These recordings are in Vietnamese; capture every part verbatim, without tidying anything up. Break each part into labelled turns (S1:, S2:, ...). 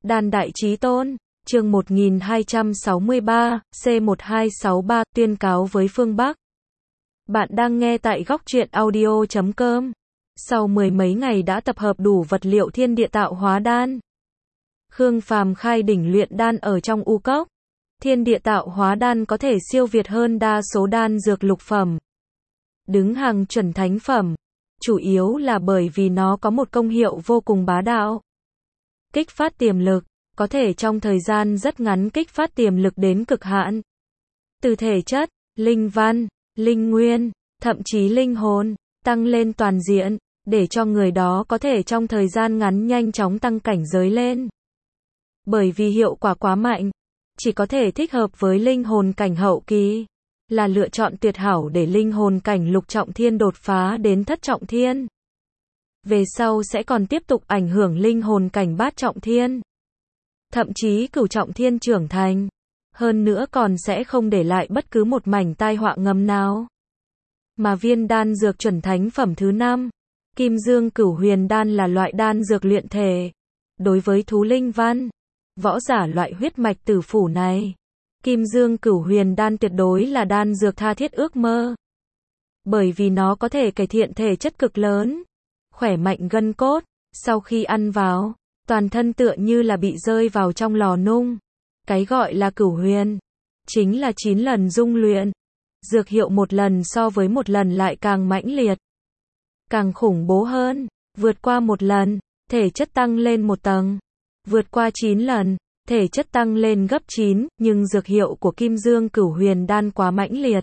S1: Đan Đại Chí Tôn, chương một nghìn hai trăm sáu mươi ba, C một hai sáu ba, tuyên cáo với phương Bắc. Bạn đang nghe tại góc truyện audio chấm com. Sau mười mấy ngày đã tập hợp đủ vật liệu thiên địa tạo hóa đan, Khương Phàm khai đỉnh luyện đan ở trong U Cốc. Thiên địa tạo hóa đan có thể siêu việt hơn đa số đan dược lục phẩm, đứng hàng chuẩn thánh phẩm, chủ yếu là bởi vì nó có một công hiệu vô cùng bá đạo. Kích phát tiềm lực, có thể trong thời gian rất ngắn kích phát tiềm lực đến cực hạn. Từ thể chất, linh văn, linh nguyên, thậm chí linh hồn, tăng lên toàn diện, để cho người đó có thể trong thời gian ngắn nhanh chóng tăng cảnh giới lên. Bởi vì hiệu quả quá mạnh, chỉ có thể thích hợp với linh hồn cảnh hậu kỳ, là lựa chọn tuyệt hảo để linh hồn cảnh lục trọng thiên đột phá đến thất trọng thiên. Về sau sẽ còn tiếp tục ảnh hưởng linh hồn cảnh bát trọng thiên, thậm chí cửu trọng thiên trưởng thành. Hơn nữa còn sẽ không để lại bất cứ một mảnh tai họa ngầm nào. Mà viên đan dược chuẩn thánh phẩm thứ năm, Kim Dương Cửu Huyền Đan là loại đan dược luyện thể. Đối với thú linh văn, võ giả loại huyết mạch tử phủ này, Kim Dương Cửu Huyền Đan tuyệt đối là đan dược tha thiết ước mơ. Bởi vì nó có thể cải thiện thể chất cực lớn, khỏe mạnh gân cốt, sau khi ăn vào, toàn thân tựa như là bị rơi vào trong lò nung. Cái gọi là cửu huyền, chính là chín lần dung luyện. Dược hiệu một lần so với một lần lại càng mãnh liệt, càng khủng bố hơn. Vượt qua một lần, thể chất tăng lên một tầng. Vượt qua chín lần, thể chất tăng lên gấp chín, nhưng dược hiệu của Kim Dương Cửu Huyền Đan quá mãnh liệt.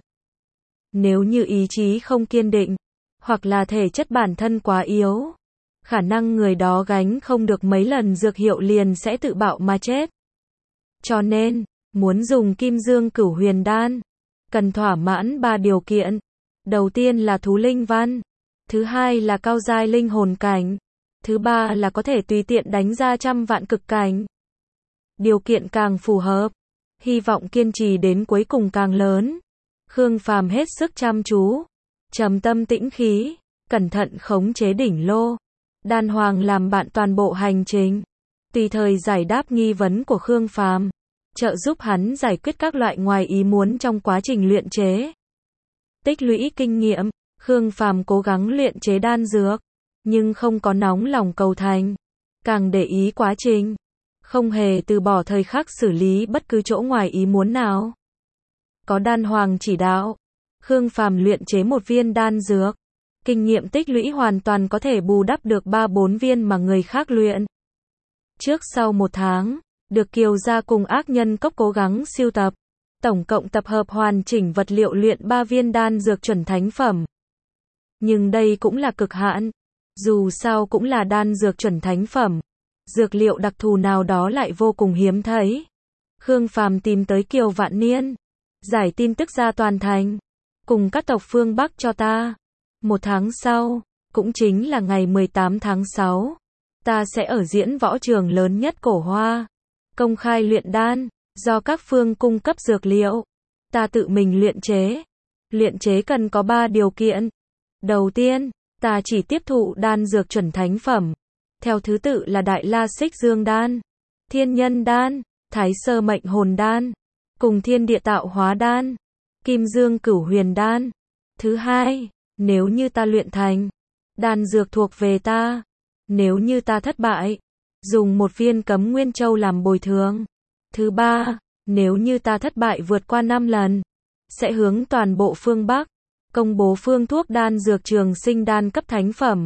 S1: Nếu như ý chí không kiên định, hoặc là thể chất bản thân quá yếu, khả năng người đó gánh không được mấy lần dược hiệu liền sẽ tự bạo mà chết. Cho nên, muốn dùng Kim Dương Cửu Huyền Đan, cần thỏa mãn ba điều kiện. Đầu tiên là thú linh văn, thứ hai là cao giai linh hồn cảnh, thứ ba là có thể tùy tiện đánh ra trăm vạn cực cảnh. Điều kiện càng phù hợp, hy vọng kiên trì đến cuối cùng càng lớn. Khương Phàm hết sức chăm chú, trầm tâm tĩnh khí, cẩn thận khống chế đỉnh lô. Đan Hoàng làm bạn toàn bộ hành trình, tùy thời giải đáp nghi vấn của Khương Phàm, trợ giúp hắn giải quyết các loại ngoài ý muốn trong quá trình luyện chế. Tích lũy kinh nghiệm, Khương Phàm cố gắng luyện chế đan dược, nhưng không có nóng lòng cầu thành, càng để ý quá trình, không hề từ bỏ thời khắc xử lý bất cứ chỗ ngoài ý muốn nào. Có Đan Hoàng chỉ đạo, Khương Phàm luyện chế một viên đan dược, kinh nghiệm tích lũy hoàn toàn có thể bù đắp được ba bốn viên mà người khác luyện. Trước sau một tháng, được Kiều gia cùng Ác Nhân Cốc cố gắng siêu tập, tổng cộng tập hợp hoàn chỉnh vật liệu luyện ba viên đan dược chuẩn thánh phẩm. Nhưng đây cũng là cực hạn, dù sao cũng là đan dược chuẩn thánh phẩm, dược liệu đặc thù nào đó lại vô cùng hiếm thấy. Khương Phàm tìm tới Kiều Vạn Niên, giải tin tức ra toàn thành, cùng các tộc phương Bắc cho ta. Một tháng sau, cũng chính là ngày mười tám tháng sáu, ta sẽ ở diễn võ trường lớn nhất Cổ Hoa, công khai luyện đan, do các phương cung cấp dược liệu, ta tự mình luyện chế. Luyện chế cần có ba điều kiện. Đầu tiên, ta chỉ tiếp thụ đan dược chuẩn thánh phẩm, theo thứ tự là Đại La Xích Dương Đan, Thiên Nhân Đan, Thái Sơ Mệnh Hồn Đan, cùng Thiên Địa Tạo Hóa Đan, Kim Dương Cửu Huyền Đan. Thứ hai, nếu như ta luyện thành, đan dược thuộc về ta. Nếu như ta thất bại, dùng một viên Cấm Nguyên Châu làm bồi thường. Thứ ba, nếu như ta thất bại vượt qua năm lần, sẽ hướng toàn bộ phương Bắc công bố phương thuốc đan dược trường sinh đan cấp thánh phẩm.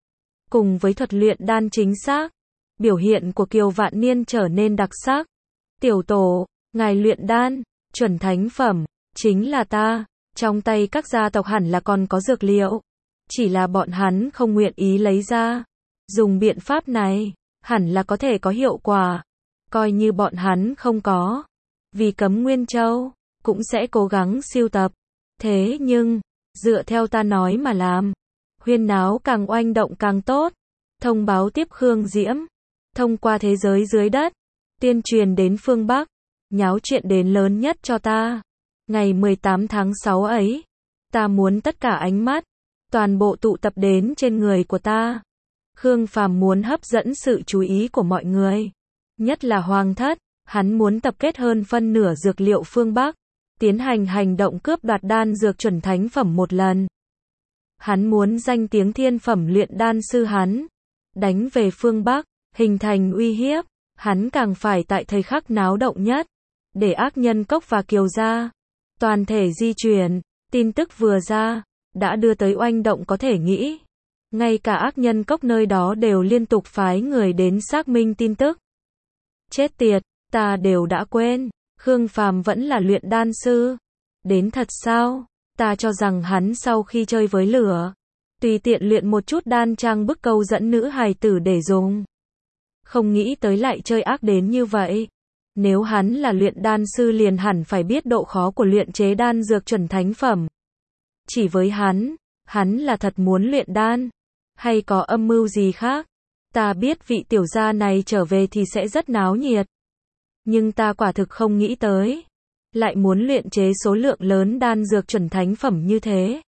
S1: Cùng với thuật luyện đan chính xác, biểu hiện của Kiều Vạn Niên trở nên đặc sắc. Tiểu tổ, ngài luyện đan chuẩn thánh phẩm, chính là ta. Trong tay các gia tộc hẳn là còn có dược liệu, chỉ là bọn hắn không nguyện ý lấy ra. Dùng biện pháp này, hẳn là có thể có hiệu quả. Coi như bọn hắn không có, vì Cấm Nguyên Châu, cũng sẽ cố gắng siêu tập. Thế nhưng, dựa theo ta nói mà làm, huyên náo càng oanh động càng tốt. Thông báo tiếp Khương Diễm, thông qua thế giới dưới đất, tuyên truyền đến phương Bắc, nháo chuyện đến lớn nhất cho ta. Ngày mười tám tháng sáu ấy, ta muốn tất cả ánh mắt, toàn bộ tụ tập đến trên người của ta. Khương Phàm muốn hấp dẫn sự chú ý của mọi người, nhất là Hoàng thất, hắn muốn tập kết hơn phân nửa dược liệu phương Bắc, tiến hành hành động cướp đoạt đan dược chuẩn thánh phẩm một lần. Hắn muốn danh tiếng thiên phẩm luyện đan sư hắn, đánh về phương Bắc, hình thành uy hiếp, hắn càng phải tại thời khắc náo động nhất, để ác nhân cốc và Kiều gia, toàn thể di chuyển, tin tức vừa ra, đã đưa tới oanh động có thể nghĩ. Ngay cả ác nhân cốc nơi đó đều liên tục phái người đến xác minh tin tức. Chết tiệt, ta đều đã quên, Khương Phàm vẫn là luyện đan sư. Đến thật sao? Ta cho rằng hắn sau khi chơi với lửa, tùy tiện luyện một chút đan trang bức câu dẫn nữ hài tử để dùng. Không nghĩ tới lại chơi ác đến như vậy. Nếu hắn là luyện đan sư liền hẳn phải biết độ khó của luyện chế đan dược chuẩn thánh phẩm. Chỉ với hắn, hắn là thật muốn luyện đan, hay có âm mưu gì khác? Ta biết vị tiểu gia này trở về thì sẽ rất náo nhiệt. Nhưng ta quả thực không nghĩ tới, lại muốn luyện chế số lượng lớn đan dược chuẩn thánh phẩm như thế.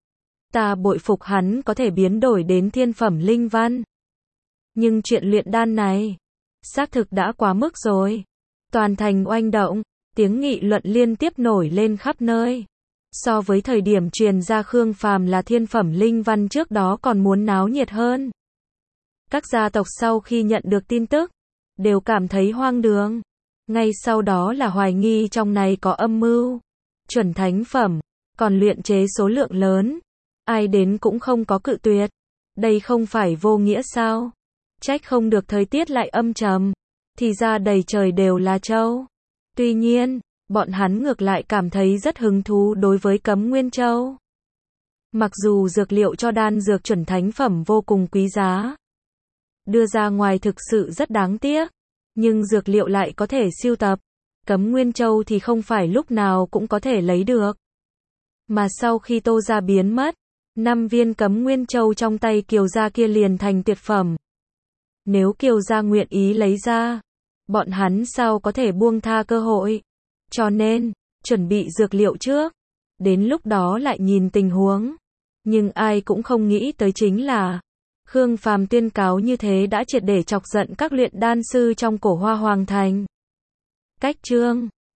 S1: Ta bội phục hắn có thể biến đổi đến thiên phẩm linh văn. Nhưng chuyện luyện đan này, xác thực đã quá mức rồi. Toàn thành oanh động, tiếng nghị luận liên tiếp nổi lên khắp nơi. So với thời điểm truyền ra Khương Phàm là thiên phẩm linh văn trước đó còn muốn náo nhiệt hơn. Các gia tộc sau khi nhận được tin tức, đều cảm thấy hoang đường. Ngay sau đó là hoài nghi trong này có âm mưu. Chuẩn thánh phẩm, còn luyện chế số lượng lớn. Ai đến cũng không có cự tuyệt. Đây không phải vô nghĩa sao? Trách không được thời tiết lại âm trầm. Thì ra đầy trời đều là châu. Tuy nhiên, bọn hắn ngược lại cảm thấy rất hứng thú đối với Cấm Nguyên Châu. Mặc dù dược liệu cho đan dược chuẩn thánh phẩm vô cùng quý giá, đưa ra ngoài thực sự rất đáng tiếc, nhưng dược liệu lại có thể sưu tập. Cấm Nguyên Châu thì không phải lúc nào cũng có thể lấy được. Mà sau khi Tô gia biến mất, năm viên Cấm Nguyên Châu trong tay Kiều gia kia liền thành tuyệt phẩm. Nếu Kiều gia nguyện ý lấy ra, bọn hắn sao có thể buông tha cơ hội. Cho nên, chuẩn bị dược liệu trước, đến lúc đó lại nhìn tình huống. Nhưng ai cũng không nghĩ tới chính là, Khương Phàm tuyên cáo như thế đã triệt để chọc giận các luyện đan sư trong cổ Hoa Hoàng thành. Cách chương